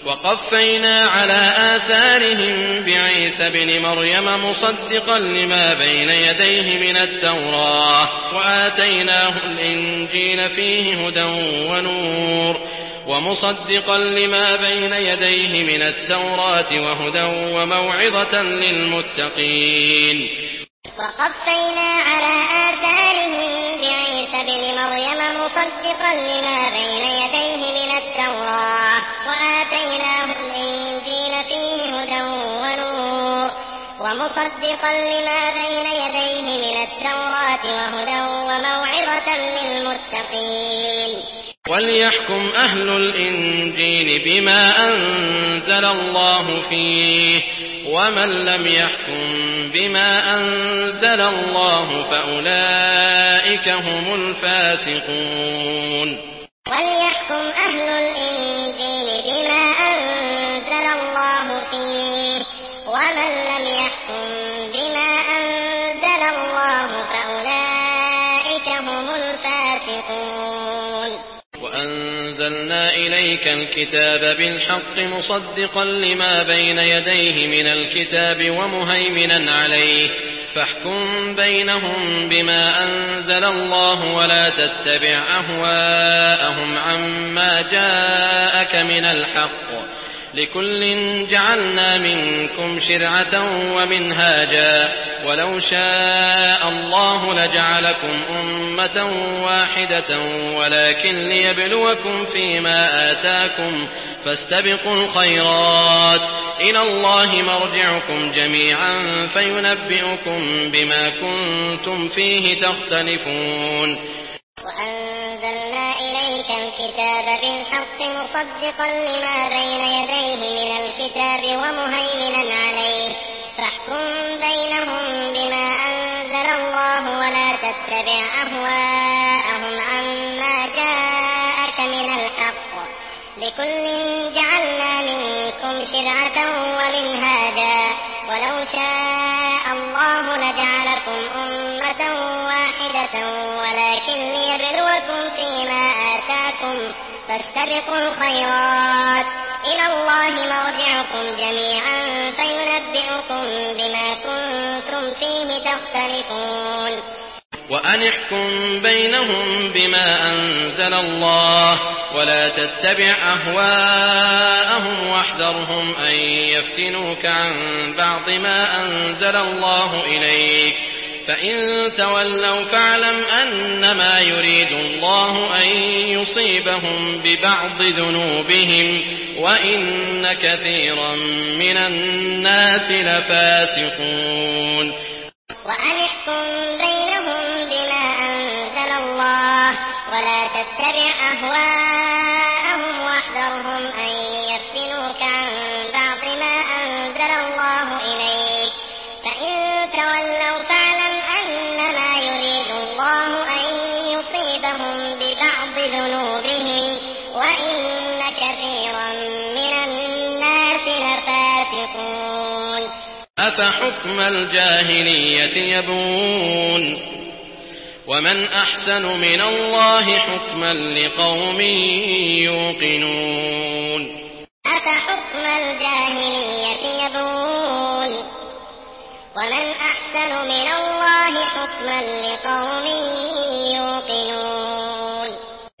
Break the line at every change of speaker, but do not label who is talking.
وقفينا على آثارهم بعيسى ابن مريم مصدقا لما بين يديه من التوراة وآتيناه الإنجيل فيه هدى ونور ومصدقا لما بين يديه من التوراة وهدى وموعظة للمتقين.
وقفينا على آثارهم بعيسى ابن مريم مصدقا لما بين يديه من التوراة وآتيناه الإنجيل فيه هدى ونور ومصدقا لما بين يديه من التوراة وهدى وموعظة للمتقين.
وليحكم أهل الإنجيل بما أنزل الله فيه ومن لم يحكم بما أنزل الله فأولئك هم الفاسقون.
وليحكم أهل الإنجيل بما أنزل الله فيه ومن لم يحكم بما أنزل الله فأولئك هم الفاسقون.
وأنزلنا إليك الكتاب بالحق مصدقا لما بين يديه من الكتاب ومهيمنا عليه فاحكم بينهم بما أنزل الله ولا تتبع أهواءهم عما جاءك من الحق لكل جعلنا منكم شرعة ومنهاجا ولو شاء الله لجعلكم أمة واحدة ولكن ليبلوكم فيما آتاكم فاستبقوا الخيرات إلى الله مرجعكم جميعا فينبئكم بما كنتم فيه تختلفون.
وأنزلنا إليك الكتاب بالحق مصدقا لما بين يديه من الكتاب ومهيمنا عليه فاحكم بينهم بما أنزل الله ولا تتبع أهواءهم عما جاءك من الحق لكل جعلنا منكم شرعة ومنهاجا ولو شاء الله لجعلكم أمة واحدة ولكن ليبلوكم فيما آتاكم فاستبقوا الخيرات إلى الله مرجعكم جميعا فينبئكم بما كنتم فيه تختلفون.
وأن احكم بينهم بما أنزل الله ولا تتبع أهواءهم واحذرهم أن يفتنوك عن بعض ما أنزل الله إليك فإن تولوا فاعلم أنما يريد الله أن يصيبهم ببعض ذنوبهم وإن كثيرا من الناس لفاسقون.
وأن احكم بينهم بما أنزل الله ولا تتبع أهواءهم واحذرهم أن يفتنوك عن بعض ما أنزل الله إليك فإن تولوا فاعلم أنما يريد الله أن يصيبهم ببعض ذنوبهم وإن كثيرا من الناس لفاسقون.
أفحكم الجاهلية يبغون ومن أحسن من الله حكما لقوم يوقنون.
أفحكم الجاهلية يبغون ومن أحسن من الله حكما لقوم